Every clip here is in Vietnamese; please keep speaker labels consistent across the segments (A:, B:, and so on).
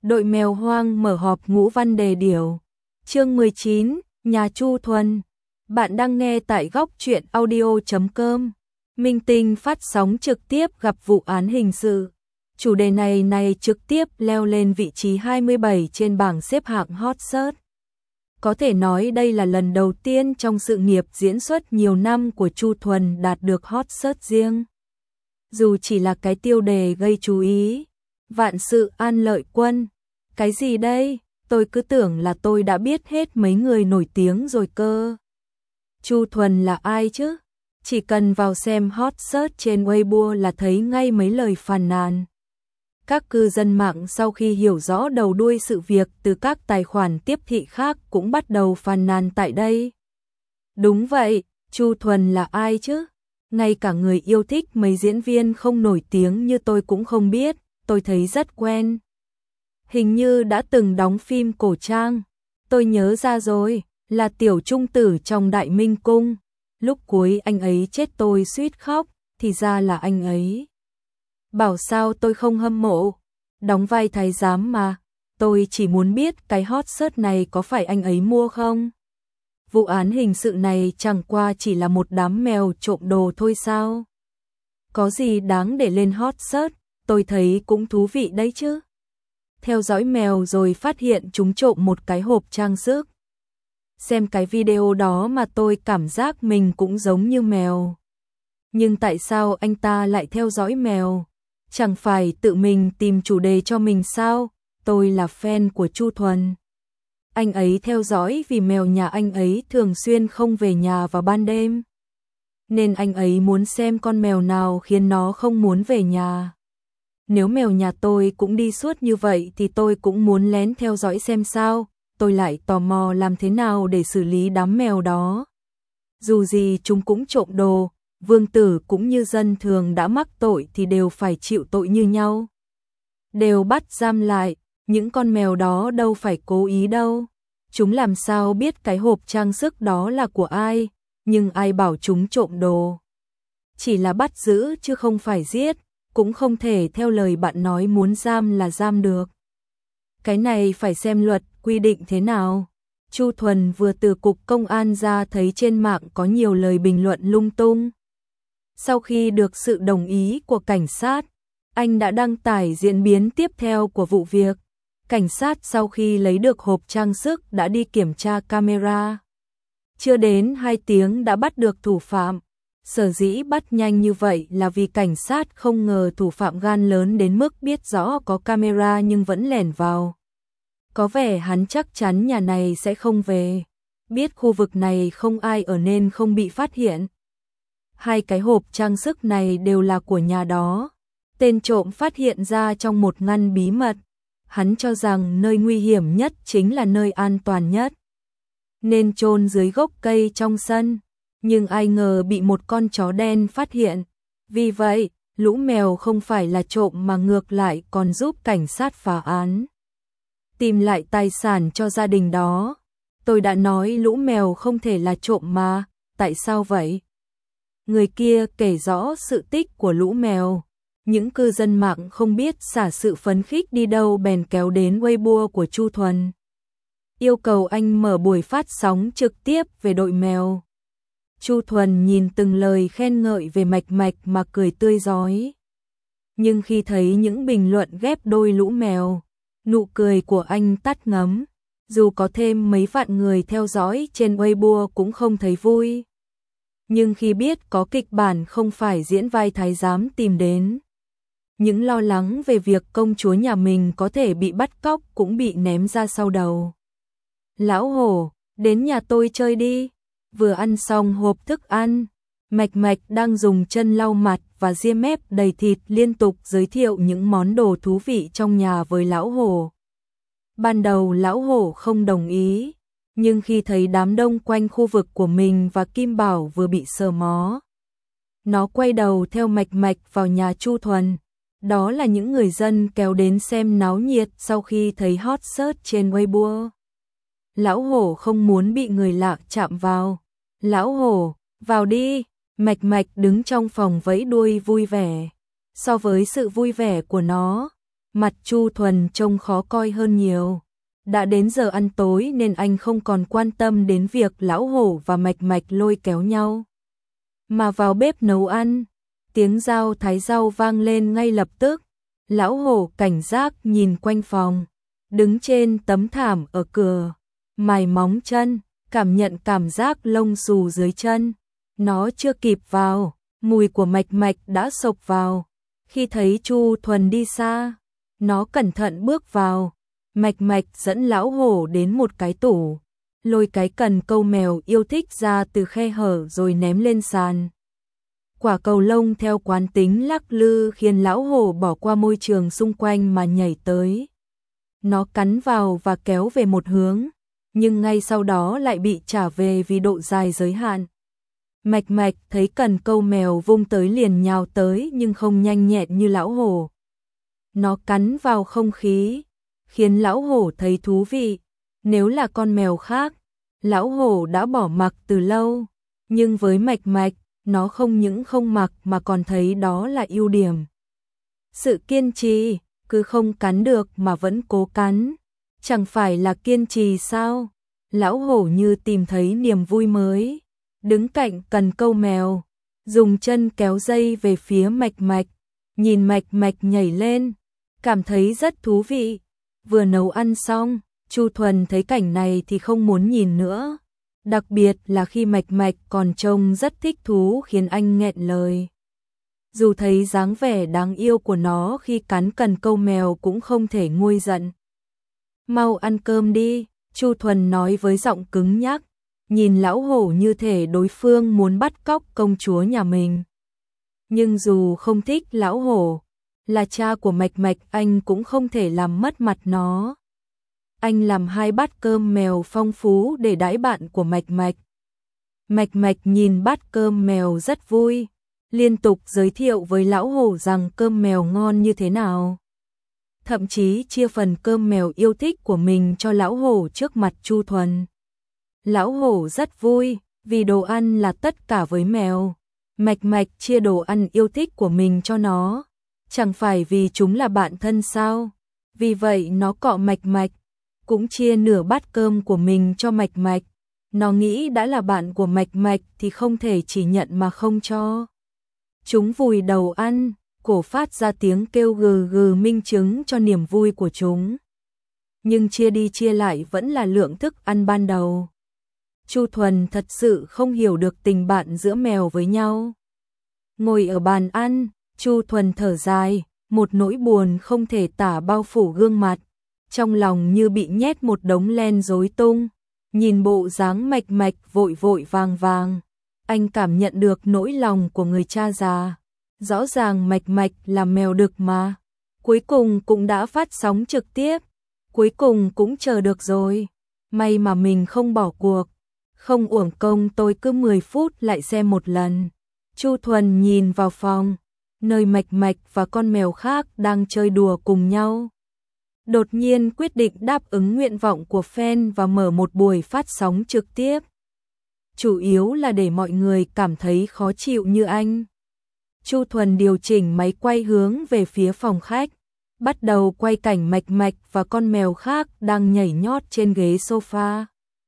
A: Đội mèo hoang mở họp ngũ văn đề điều. Chương 19, nhà Chu Thuần. Bạn đang nghe tại góc truyện audio.com. Minh Tinh phát sóng trực tiếp gặp vụ án hình sự. Chủ đề này trực tiếp leo lên vị trí 27 trên bảng xếp hạng hot search. Có thể nói đây là lần đầu tiên trong sự nghiệp diễn xuất nhiều năm của Chu Thuần đạt được hot search riêng. Dù chỉ là cái tiêu đề gây chú ý. Vạn sự an lợi quân. Cái gì đây? Tôi cứ tưởng là tôi đã biết hết mấy người nổi tiếng rồi cơ. Chu Thuần là ai chứ? Chỉ cần vào xem hot search trên Weibo là thấy ngay mấy lời phàn nàn. Các cư dân mạng sau khi hiểu rõ đầu đuôi sự việc từ các tài khoản tiếp thị khác cũng bắt đầu phàn nàn tại đây. Đúng vậy, Chu Thuần là ai chứ? Ngay cả người yêu thích mấy diễn viên không nổi tiếng như tôi cũng không biết, tôi thấy rất quen. Hình như đã từng đóng phim cổ trang. Tôi nhớ ra rồi, là tiểu trung tử trong Đại Minh Cung. Lúc cuối anh ấy chết tôi suýt khóc, thì ra là anh ấy. Bảo sao tôi không hâm mộ, đóng vai thái giám mà, tôi chỉ muốn biết cái hot search này có phải anh ấy mua không? Vụ án hình sự này chẳng qua chỉ là một đám mèo trộm đồ thôi sao? Có gì đáng để lên hot search, tôi thấy cũng thú vị đấy chứ. Theo dõi mèo rồi phát hiện chúng trộm một cái hộp trang sức. Xem cái video đó mà tôi cảm giác mình cũng giống như mèo. Nhưng tại sao anh ta lại theo dõi mèo? Chẳng phải tự mình tìm chủ đề cho mình sao? Tôi là fan của Chu Thuần. Anh ấy theo dõi vì mèo nhà anh ấy thường xuyên không về nhà vào ban đêm. Nên anh ấy muốn xem con mèo nào khiến nó không muốn về nhà. Nếu mèo nhà tôi cũng đi suốt như vậy thì tôi cũng muốn lén theo dõi xem sao. Tôi lại tò mò làm thế nào để xử lý đám mèo đó. Dù gì chúng cũng trộm đồ, vương tử cũng như dân thường đã mắc tội thì đều phải chịu tội như nhau. Đều bắt giam lại, những con mèo đó đâu phải cố ý đâu. Chúng làm sao biết cái hộp trang sức đó là của ai, nhưng ai bảo chúng trộm đồ. Chỉ là bắt giữ chứ không phải giết, cũng không thể theo lời bạn nói muốn giam là giam được. Cái này phải xem luật quy định thế nào. Chu Thuần vừa từ cục công an ra thấy trên mạng có nhiều lời bình luận lung tung. Sau khi được sự đồng ý của cảnh sát, anh đã đăng tải diễn biến tiếp theo của vụ việc. Cảnh sát sau khi lấy được hộp trang sức đã đi kiểm tra camera. Chưa đến 2 tiếng đã bắt được thủ phạm. Sở dĩ bắt nhanh như vậy là vì cảnh sát không ngờ thủ phạm gan lớn đến mức biết rõ có camera nhưng vẫn lẻn vào. Có vẻ hắn chắc chắn nhà này sẽ không về. Biết khu vực này không ai ở nên không bị phát hiện. 2 cái hộp trang sức này đều là của nhà đó. Tên trộm phát hiện ra trong một ngăn bí mật. Hắn cho rằng nơi nguy hiểm nhất chính là nơi an toàn nhất. Nên chôn dưới gốc cây trong sân. Nhưng ai ngờ bị một con chó đen phát hiện. Vì vậy, lũ mèo không phải là trộm mà ngược lại còn giúp cảnh sát phá án. Tìm lại tài sản cho gia đình đó. Tôi đã nói lũ mèo không thể là trộm mà, tại sao vậy? Người kia kể rõ sự tích của lũ mèo. Những cư dân mạng không biết xả sự phấn khích đi đâu bèn kéo đến Weibo của Chu Thuần. Yêu cầu anh mở buổi phát sóng trực tiếp về đội mèo. Chu Thuần nhìn từng lời khen ngợi về Mạch Mạch mà cười tươi rói. Nhưng khi thấy những bình luận ghép đôi lũ mèo, nụ cười của anh tắt ngấm. Dù có thêm mấy vạn người theo dõi trên Weibo cũng không thấy vui. Nhưng khi biết có kịch bản không phải diễn vai thái giám tìm đến, những lo lắng về việc công chúa nhà mình có thể bị bắt cóc cũng bị ném ra sau đầu. Lão hổ, đến nhà tôi chơi đi. Vừa ăn xong hộp thức ăn, Mạch Mạch đang dùng chân lau mặt và ria mép đầy thịt liên tục giới thiệu những món đồ thú vị trong nhà với lão hổ. Ban đầu lão hổ không đồng ý, nhưng khi thấy đám đông quanh khu vực của mình và Kim Bảo vừa bị sờ mó, nó quay đầu theo Mạch Mạch vào nhà Chu Thuần. Đó là những người dân kéo đến xem náo nhiệt sau khi thấy hot search trên Weibo. Lão hổ không muốn bị người lạ chạm vào. Lão hổ, vào đi. Mạch Mạch đứng trong phòng vẫy đuôi vui vẻ. So với sự vui vẻ của nó, Mặt Chu Thuần trông khó coi hơn nhiều. Đã đến giờ ăn tối nên anh không còn quan tâm đến việc Lão Hổ và Mạch Mạch lôi kéo nhau, mà vào bếp nấu ăn. Tiếng dao thái rau vang lên ngay lập tức. Lão Hổ cảnh giác nhìn quanh phòng, đứng trên tấm thảm ở cửa, mài móng chân, cảm nhận cảm giác lông xù dưới chân. Nó chưa kịp vào, mùi của Mạch Mạch đã xộc vào. Khi thấy Chu Thuần đi xa, nó cẩn thận bước vào. Mạch Mạch dẫn Lão Hổ đến một cái tủ, lôi cái cần câu mèo yêu thích ra từ khe hở rồi ném lên sàn. Quả cầu lông theo quán tính lắc lư khiến Lão Hổ bỏ qua môi trường xung quanh mà nhảy tới. Nó cắn vào và kéo về một hướng, nhưng ngay sau đó lại bị trả về vì độ dài giới hạn. Mạch Mạch thấy cần câu mèo vung tới liền nhào tới nhưng không nhanh nhẹn như Lão Hổ. Nó cắn vào không khí, khiến Lão Hổ thấy thú vị. Nếu là con mèo khác, Lão Hổ đã bỏ mặc từ lâu, nhưng với Mạch Mạch, nó không những không mặc mà còn thấy đó là ưu điểm. Sự kiên trì, cứ không cắn được mà vẫn cố cắn, chẳng phải là kiên trì sao? Lão Hổ như tìm thấy niềm vui mới, đứng cạnh cần câu mèo, dùng chân kéo dây về phía Mạch Mạch, nhìn Mạch Mạch nhảy lên, cảm thấy rất thú vị. Vừa nấu ăn xong, Chu Thuần thấy cảnh này thì không muốn nhìn nữa. Đặc biệt là khi Mạch Mạch còn trông rất thích thú khiến anh nghẹn lời. Dù thấy dáng vẻ đáng yêu của nó khi cắn cần câu mèo cũng không thể nguôi giận. Mau ăn cơm đi, Chu Thuần nói với giọng cứng nhắc, nhìn Lão Hổ như thể đối phương muốn bắt cóc công chúa nhà mình. Nhưng dù không thích Lão Hổ, là cha của Mạch Mạch anh cũng không thể làm mất mặt nó. Anh làm 2 bát cơm mèo phong phú để đãi bạn của Mạch Mạch. Mạch Mạch nhìn bát cơm mèo rất vui, liên tục giới thiệu với Lão Hổ rằng cơm mèo ngon như thế nào. Thậm chí chia phần cơm mèo yêu thích của mình cho Lão Hổ trước mặt Chu Thuần. Lão Hổ rất vui, vì đồ ăn là tất cả với mèo. Mạch Mạch chia đồ ăn yêu thích của mình cho nó, chẳng phải vì chúng là bạn thân sao? Vì vậy nó cọ Mạch Mạch, cũng chia nửa bát cơm của mình cho Mạch Mạch. Nó nghĩ đã là bạn của Mạch Mạch thì không thể chỉ nhận mà không cho. Chúng vùi đầu ăn, cổ phát ra tiếng kêu gừ gừ minh chứng cho niềm vui của chúng. Nhưng chia đi chia lại vẫn là lượng thức ăn ban đầu. Chu Thuần thật sự không hiểu được tình bạn giữa mèo với nhau. Ngồi ở bàn ăn, Chu Thuần thở dài, một nỗi buồn không thể tả bao phủ gương mặt. Trong lòng như bị nhét một đống len rối tung, nhìn bộ dáng Mạch Mạch vội vội vàng vàng, anh cảm nhận được nỗi lòng của người cha già. Rõ ràng Mạch Mạch là mèo đực mà, cuối cùng cũng đã phát sóng trực tiếp, cuối cùng cũng chờ được rồi. May mà mình không bỏ cuộc, không uổng công tôi cứ 10 phút lại xem một lần. Chu Thuần nhìn vào phòng, nơi Mạch Mạch và con mèo khác đang chơi đùa cùng nhau. Đột nhiên quyết định đáp ứng nguyện vọng của fan và mở một buổi phát sóng trực tiếp. Chủ yếu là để mọi người cảm thấy khó chịu như anh. Chu Thuần điều chỉnh máy quay hướng về phía phòng khách, bắt đầu quay cảnh Mạch Mạch và con mèo khác đang nhảy nhót trên ghế sofa.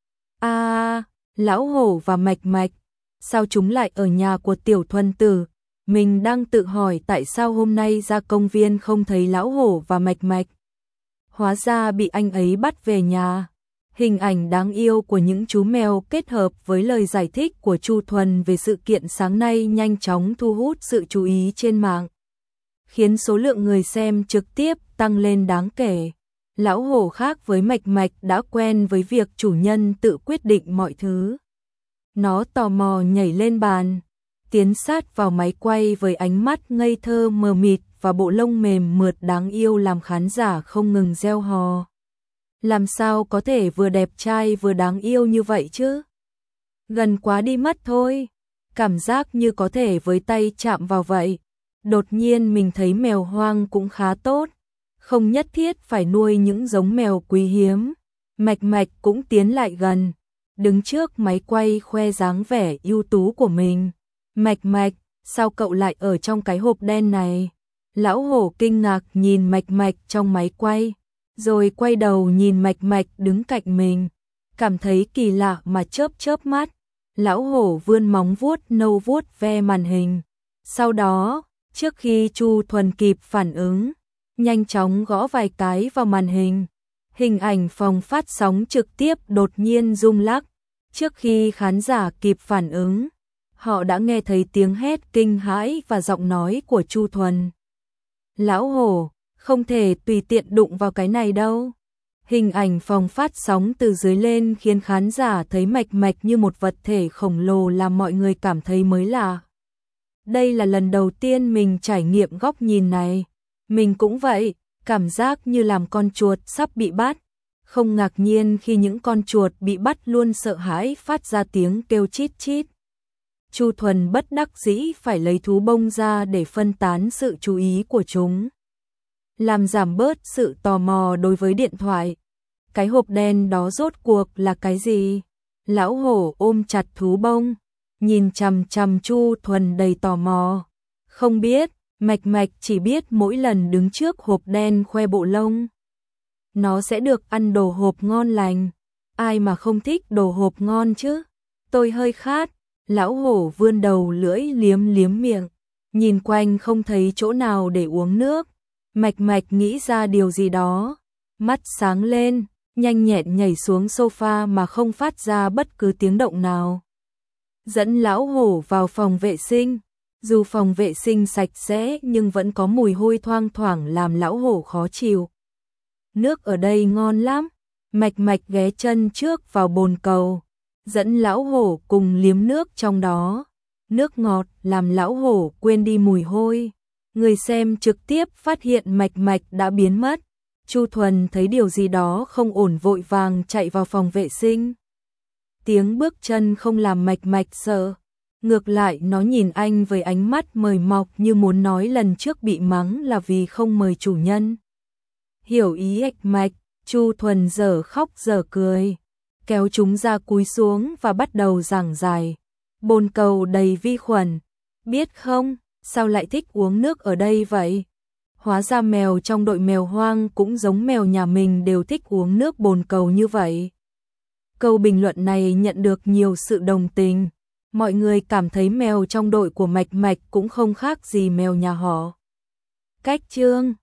A: Lão Hổ và Mạch Mạch, sao chúng lại ở nhà của Tiểu Thuần Tử? Mình đang tự hỏi tại sao hôm nay ra công viên không thấy Lão Hổ và Mạch Mạch. Hóa ra bị anh ấy bắt về nhà. Hình ảnh đáng yêu của những chú mèo kết hợp với lời giải thích của Chu Thuần về sự kiện sáng nay nhanh chóng thu hút sự chú ý trên mạng, khiến số lượng người xem trực tiếp tăng lên đáng kể. Lão Hổ khác với Mạch Mạch đã quen với việc chủ nhân tự quyết định mọi thứ. Nó tò mò nhảy lên bàn, tiến sát vào máy quay với ánh mắt ngây thơ mờ mịt và bộ lông mềm mượt đáng yêu làm khán giả không ngừng reo hò. Làm sao có thể vừa đẹp trai vừa đáng yêu như vậy chứ? Gần quá đi mất thôi, cảm giác như có thể với tay chạm vào vậy. Đột nhiên mình thấy mèo hoang cũng khá tốt, không nhất thiết phải nuôi những giống mèo quý hiếm. Mạch Mạch cũng tiến lại gần, đứng trước máy quay khoe dáng vẻ ưu tú của mình. Mạch Mạch, sao cậu lại ở trong cái hộp đen này? Lão hổ kinh ngạc nhìn Mạch Mạch trong máy quay, rồi quay đầu nhìn Mạch Mạch đứng cạnh mình, cảm thấy kỳ lạ mà chớp chớp mắt. Lão hổ vươn móng vuốt nâu vuốt ve màn hình. Sau đó, trước khi Chu Thuần kịp phản ứng, nhanh chóng gõ vài cái vào màn hình. Hình ảnh phòng phát sóng trực tiếp đột nhiên rung lắc. Trước khi khán giả kịp phản ứng, họ đã nghe thấy tiếng hét kinh hãi và giọng nói của Chu Thuần. Lão hổ, không thể tùy tiện đụng vào cái này đâu. Hình ảnh phòng phát sóng từ dưới lên khiến khán giả thấy Mạch Mạch như một vật thể khổng lồ làm mọi người cảm thấy mới lạ. Đây là lần đầu tiên mình trải nghiệm góc nhìn này. Mình cũng vậy, cảm giác như làm con chuột sắp bị bắt. Không ngạc nhiên khi những con chuột bị bắt luôn sợ hãi phát ra tiếng kêu chít chít. Chu Thuần bất đắc dĩ phải lấy thú bông ra để phân tán sự chú ý của chúng, làm giảm bớt sự tò mò đối với điện thoại. Cái hộp đen đó rốt cuộc là cái gì? Lão hổ ôm chặt thú bông, nhìn chằm chằm Chu Thuần đầy tò mò. Không biết, Mạch Mạch chỉ biết mỗi lần đứng trước hộp đen khoe bộ lông, nó sẽ được ăn đồ hộp ngon lành. Ai mà không thích đồ hộp ngon chứ? Tôi hơi khát. Lão hổ vươn đầu lưỡi liếm liếm miệng, nhìn quanh không thấy chỗ nào để uống nước. Mạch Mạch nghĩ ra điều gì đó, mắt sáng lên, nhanh nhẹn nhảy xuống sofa mà không phát ra bất cứ tiếng động nào. Dẫn lão hổ vào phòng vệ sinh. Dù phòng vệ sinh sạch sẽ nhưng vẫn có mùi hôi thoang thoảng làm lão hổ khó chịu. Nước ở đây ngon lắm. Mạch Mạch ghé chân trước vào bồn cầu, dẫn lão hổ cùng liếm nước trong đó. Nước ngọt làm lão hổ quên đi mùi hôi. Người xem trực tiếp phát hiện Mạch Mạch đã biến mất. Chu Thuần thấy điều gì đó không ổn vội vàng chạy vào phòng vệ sinh. Tiếng bước chân không làm Mạch Mạch sợ. Ngược lại nó nhìn anh với ánh mắt mời mọc như muốn nói lần trước bị mắng là vì không mời chủ nhân. Hiểu ý Mạch Mạch, Chu Thuần dở khóc dở cười, kéo chúng ra cúi xuống và bắt đầu giảng giải. Bồn cầu đầy vi khuẩn, biết không, sao lại thích uống nước ở đây vậy? Hóa ra mèo trong đội mèo hoang cũng giống mèo nhà mình đều thích uống nước bồn cầu như vậy. Câu bình luận này nhận được nhiều sự đồng tình. Mọi người cảm thấy mèo trong đội của Mạch Mạch cũng không khác gì mèo nhà họ. Cách chương